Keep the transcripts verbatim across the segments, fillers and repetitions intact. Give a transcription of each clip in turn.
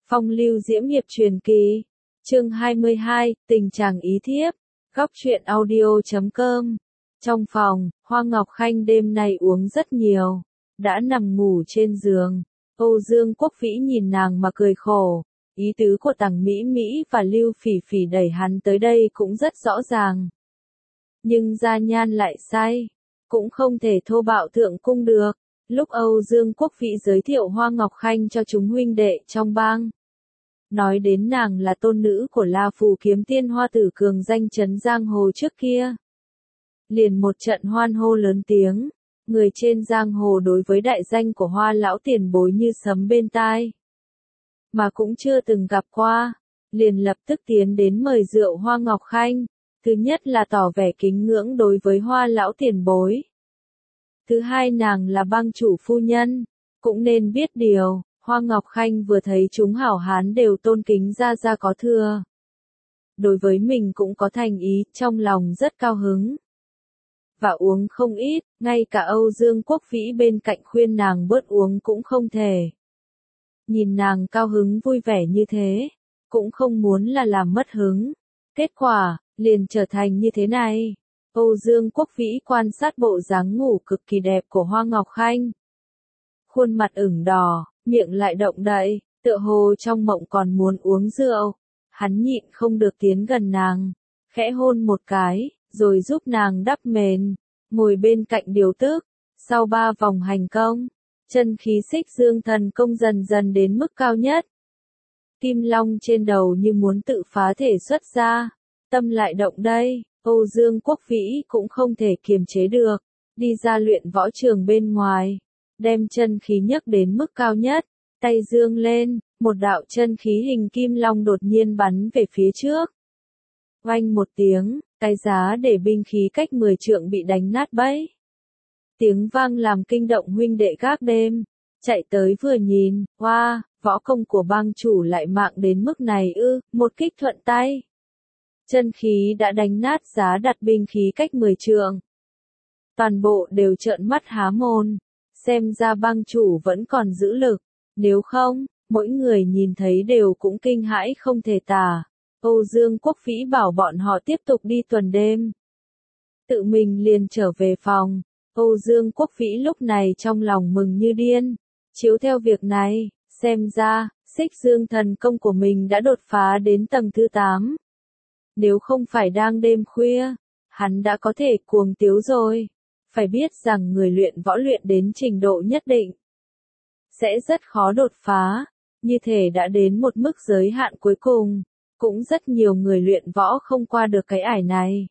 Phong lưu diễm hiệp truyền kỳ. Chương hai mươi hai, tình chàng ý thiếp. Góc truyện audio chấm com. Trong phòng, Hoa Ngọc Khanh đêm nay uống rất nhiều, đã nằm ngủ trên giường. Âu Dương Quốc Vĩ nhìn nàng mà cười khổ, ý tứ của Tằng Mỹ Mỹ và Lưu Phỉ Phỉ đẩy hắn tới đây cũng rất rõ ràng. Nhưng Gia Nhan lại say, cũng không thể thô bạo thượng cung được. Lúc Âu Dương Quốc Vĩ giới thiệu Hoa Ngọc Khanh cho chúng huynh đệ trong bang, nói đến nàng là tôn nữ của La Phù kiếm tiên Hoa Tử cường danh chấn giang hồ trước kia, liền một trận hoan hô lớn tiếng. Người trên giang hồ đối với đại danh của Hoa lão tiền bối như sấm bên tai, mà cũng chưa từng gặp qua, liền lập tức tiến đến mời rượu Hoa Ngọc Khanh. Thứ nhất là tỏ vẻ kính ngưỡng đối với Hoa lão tiền bối. Thứ hai, nàng là bang chủ phu nhân, cũng nên biết điều. Hoa Ngọc Khanh vừa thấy chúng hảo hán đều tôn kính ra ra có thừa, đối với mình cũng có thành ý, trong lòng rất cao hứng. Và uống không ít, ngay cả Âu Dương Quốc Vĩ bên cạnh khuyên nàng bớt uống cũng không thể. Nhìn nàng cao hứng vui vẻ như thế, cũng không muốn là làm mất hứng. Kết quả, liền trở thành như thế này. Âu Dương Quốc Vĩ quan sát bộ dáng ngủ cực kỳ đẹp của Hoa Ngọc Khanh. Khuôn mặt ửng đỏ, miệng lại động đậy, tựa hồ trong mộng còn muốn uống rượu. Hắn nhịn không được tiến gần nàng, khẽ hôn một cái, rồi giúp nàng đắp mền, ngồi bên cạnh điều tức. Sau ba vòng hành công, chân khí xích dương thần công dần dần đến mức cao nhất. Kim long trên đầu như muốn tự phá thể xuất ra, tâm lại động đây. Âu Dương Quốc Vĩ cũng không thể kiềm chế được, đi ra luyện võ trường bên ngoài, đem chân khí nhấc đến mức cao nhất, tay dương lên, một đạo chân khí hình kim long đột nhiên bắn về phía trước. Oanh một tiếng, cái giá để binh khí cách mười trượng bị đánh nát bấy. Tiếng vang làm kinh động huynh đệ gác đêm, chạy tới vừa nhìn, hoa, wow, võ công của bang chủ lại mạng đến mức này ư, một kích thuận tay. Chân khí đã đánh nát giá đặt binh khí cách mười trượng. Toàn bộ đều trợn mắt há mồm, xem ra bang chủ vẫn còn giữ lực, nếu không, mỗi người nhìn thấy đều cũng kinh hãi không thể tả. Âu Dương Quốc Vĩ bảo bọn họ tiếp tục đi tuần đêm, tự mình liền trở về phòng. Âu Dương Quốc Vĩ lúc này trong lòng mừng như điên, chiếu theo việc này, xem ra, xích dương thần công của mình đã đột phá đến tầng thứ tám. Nếu không phải đang đêm khuya, hắn đã có thể cuồng tiếu rồi. Phải biết rằng người luyện võ luyện đến trình độ nhất định, sẽ rất khó đột phá, như thể đã đến một mức giới hạn cuối cùng. Cũng rất nhiều người luyện võ không qua được cái ải này.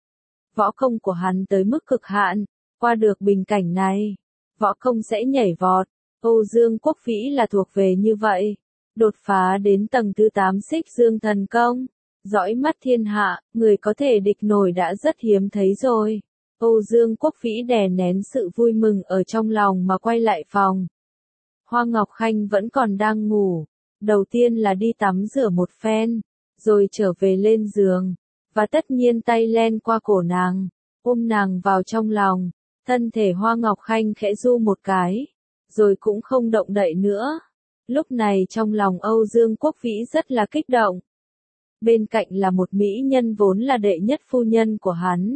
Võ công của hắn tới mức cực hạn, qua được bình cảnh này, võ công sẽ nhảy vọt. Âu Dương Quốc Vĩ là thuộc về như vậy, đột phá đến tầng thứ tám xích dương thần công. Dõi mắt thiên hạ, người có thể địch nổi đã rất hiếm thấy rồi. Âu Dương Quốc Vĩ đè nén sự vui mừng ở trong lòng mà quay lại phòng. Hoa Ngọc Khanh vẫn còn đang ngủ, đầu tiên là đi tắm rửa một phen, rồi trở về lên giường, và tất nhiên tay len qua cổ nàng, ôm nàng vào trong lòng. Thân thể Hoa Ngọc Khanh khẽ du một cái, rồi cũng không động đậy nữa. Lúc này trong lòng Âu Dương Quốc Vĩ rất là kích động. Bên cạnh là một mỹ nhân vốn là đệ nhất phu nhân của hắn.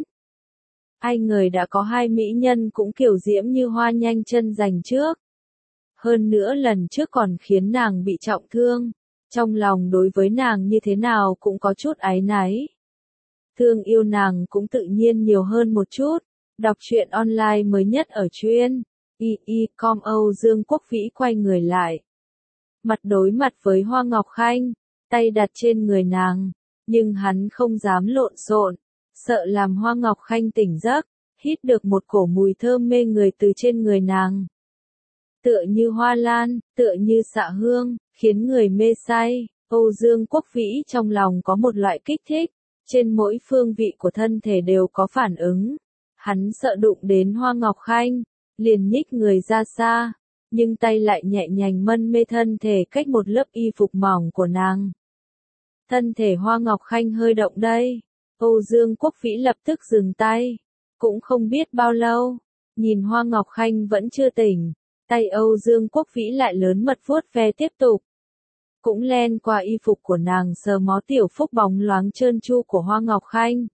Ai ngờ đã có hai mỹ nhân cũng kiểu diễm như hoa nhanh chân giành trước. Hơn nữa lần trước còn khiến nàng bị trọng thương. Trong lòng đối với nàng như thế nào cũng có chút áy náy. Thương yêu nàng cũng tự nhiên nhiều hơn một chút. Đọc truyện online mới nhất ở truyện i i chấm com. Âu Dương Quốc Vĩ quay người lại, mặt đối mặt với Hoa Ngọc Khanh, tay đặt trên người nàng, nhưng hắn không dám lộn xộn, sợ làm Hoa Ngọc Khanh tỉnh giấc, hít được một cổ mùi thơm mê người từ trên người nàng. Tựa như hoa lan, tựa như xạ hương, khiến người mê say. Âu Dương Quốc Vĩ trong lòng có một loại kích thích, trên mỗi phương vị của thân thể đều có phản ứng. Hắn sợ đụng đến Hoa Ngọc Khanh, liền nhích người ra xa, nhưng tay lại nhẹ nhàng mân mê thân thể cách một lớp y phục mỏng của nàng. Thân thể Hoa Ngọc Khanh hơi động đây. Âu Dương Quốc Vĩ lập tức dừng tay. Cũng không biết bao lâu, nhìn Hoa Ngọc Khanh vẫn chưa tỉnh, tay Âu Dương Quốc Vĩ lại lớn mật vuốt ve tiếp tục. cũng len qua y phục của nàng sờ mó tiểu phúc bóng loáng trơn tru của Hoa Ngọc Khanh.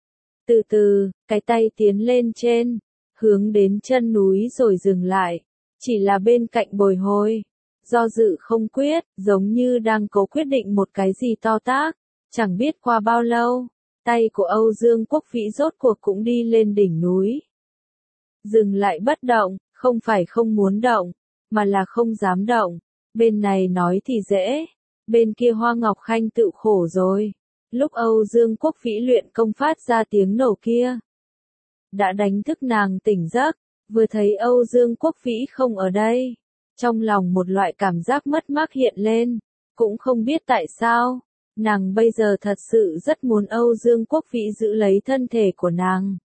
Từ từ, cái tay tiến lên trên, hướng đến chân núi rồi dừng lại, chỉ là bên cạnh bồi hồi, do dự không quyết, giống như đang cố quyết định một cái gì to tát. Chẳng biết qua bao lâu, tay của Âu Dương Quốc Vĩ rốt cuộc cũng đi lên đỉnh núi. Dừng lại bất động, không phải không muốn động, mà là không dám động. Bên này nói thì dễ, bên kia Hoa Ngọc Khanh tự khổ rồi. Lúc Âu Dương Quốc Vĩ luyện công phát ra tiếng nổ kia, đã đánh thức nàng tỉnh giấc, vừa thấy Âu Dương Quốc Vĩ không ở đây. Trong lòng một loại cảm giác mất mát hiện lên, cũng không biết tại sao, nàng bây giờ thật sự rất muốn Âu Dương Quốc Vĩ giữ lấy thân thể của nàng,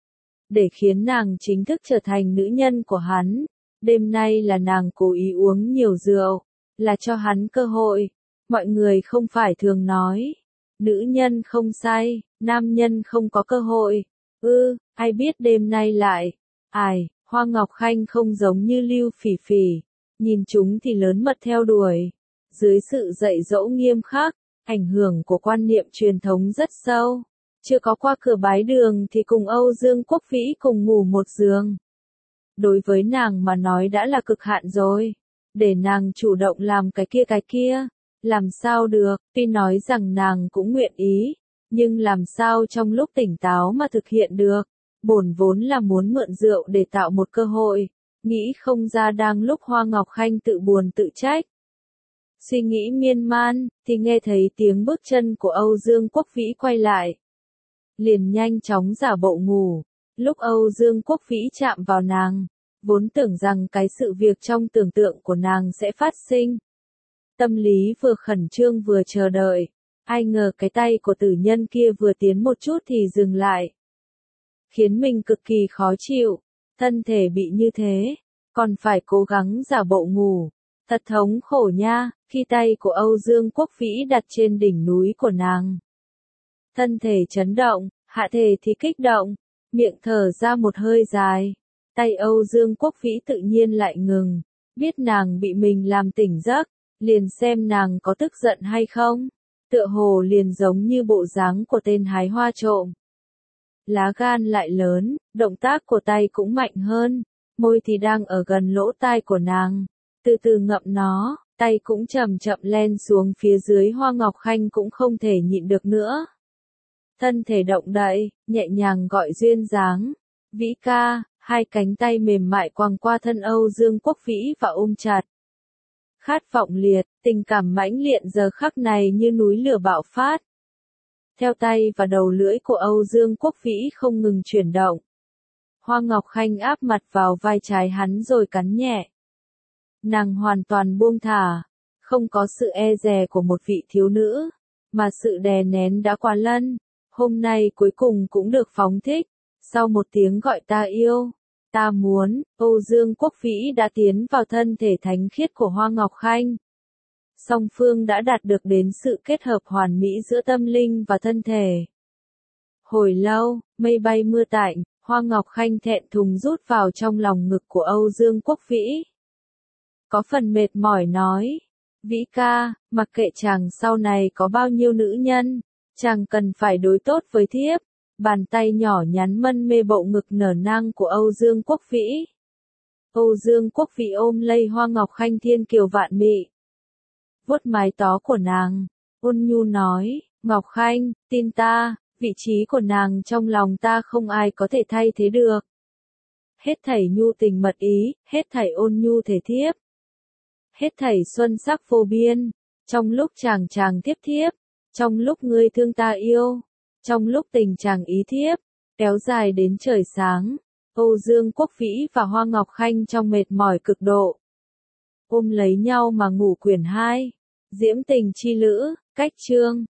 để khiến nàng chính thức trở thành nữ nhân của hắn. Đêm nay là nàng cố ý uống nhiều rượu, là cho hắn cơ hội. Mọi người không phải thường nói, nữ nhân không say, nam nhân không có cơ hội. Ư, ai biết đêm nay lại, ai, Hoa Ngọc Khanh không giống như Lưu Phỉ Phỉ, nhìn chúng thì lớn mật theo đuổi. Dưới sự dạy dỗ nghiêm khắc, ảnh hưởng của quan niệm truyền thống rất sâu, chưa có qua cửa bái đường thì cùng Âu Dương Quốc Vĩ cùng ngủ một giường. Đối với nàng mà nói đã là cực hạn rồi, để nàng chủ động làm cái kia cái kia, làm sao được, tuy nói rằng nàng cũng nguyện ý, nhưng làm sao trong lúc tỉnh táo mà thực hiện được. Bổn vốn là muốn mượn rượu để tạo một cơ hội, nghĩ không ra đang lúc Hoa Ngọc Khanh tự buồn tự trách. Suy nghĩ miên man, thì nghe thấy tiếng bước chân của Âu Dương Quốc Vĩ quay lại. Liền nhanh chóng giả bộ ngủ, lúc Âu Dương Quốc Vĩ chạm vào nàng, vốn tưởng rằng cái sự việc trong tưởng tượng của nàng sẽ phát sinh. Tâm lý vừa khẩn trương vừa chờ đợi, ai ngờ cái tay của tử nhân kia vừa tiến một chút thì dừng lại. Khiến mình cực kỳ khó chịu, thân thể bị như thế, còn phải cố gắng giả bộ ngủ. Thật thống khổ nha, khi tay của Âu Dương Quốc Vĩ đặt trên đỉnh núi của nàng. Thân thể chấn động, hạ thể thì kích động, miệng thở ra một hơi dài. Tay Âu Dương Quốc Vĩ tự nhiên lại ngừng, biết nàng bị mình làm tỉnh giấc, liền xem nàng có tức giận hay không. Tựa hồ liền giống như bộ dáng của tên hái hoa trộm. Lá gan lại lớn, động tác của tay cũng mạnh hơn, môi thì đang ở gần lỗ tai của nàng, từ từ ngậm nó, tay cũng chậm chậm len xuống phía dưới. Hoa Ngọc Khanh cũng không thể nhịn được nữa. Thân thể động đậy, nhẹ nhàng gọi duyên dáng, Vĩ ca, hai cánh tay mềm mại quàng qua thân Âu Dương Quốc Vĩ và ôm chặt. Khát vọng liệt, tình cảm mãnh liệt giờ khắc này như núi lửa bạo phát. Theo tay và đầu lưỡi của Âu Dương Quốc Vĩ không ngừng chuyển động. Hoa Ngọc Khanh áp mặt vào vai trái hắn rồi cắn nhẹ. Nàng hoàn toàn buông thả, không có sự e dè của một vị thiếu nữ, mà sự đè nén đã quá lân. Hôm nay cuối cùng cũng được phóng thích, sau một tiếng gọi ta yêu, ta muốn, Âu Dương Quốc Vĩ đã tiến vào thân thể thánh khiết của Hoa Ngọc Khanh. Song phương đã đạt được đến sự kết hợp hoàn mỹ giữa tâm linh và thân thể. Hồi lâu, mây bay mưa tạnh, Hoa Ngọc Khanh thẹn thùng rút vào trong lòng ngực của Âu Dương Quốc Vĩ. Có phần mệt mỏi nói, Vĩ ca, mặc kệ chàng sau này có bao nhiêu nữ nhân, chàng cần phải đối tốt với thiếp. Bàn tay nhỏ nhắn mân mê bộ ngực nở nang của Âu Dương Quốc Vĩ. Âu Dương Quốc Vĩ ôm lấy Hoa Ngọc Khanh thiên kiều vạn mị, vuốt mái tóc của nàng, ôn nhu nói, Ngọc Khanh, tin ta, vị trí của nàng trong lòng ta không ai có thể thay thế được. Hết thảy nhu tình mật ý, hết thảy ôn nhu thể thiếp, hết thảy xuân sắc vô biên, trong lúc chàng chàng tiếp thiếp, trong lúc ngươi thương ta yêu, trong lúc tình chàng ý thiếp, kéo dài đến trời sáng. Âu Dương Quốc Vĩ và Hoa Ngọc Khanh trong mệt mỏi cực độ, ôm lấy nhau mà ngủ quyển hai. Diễm tình chi lữ, cách chương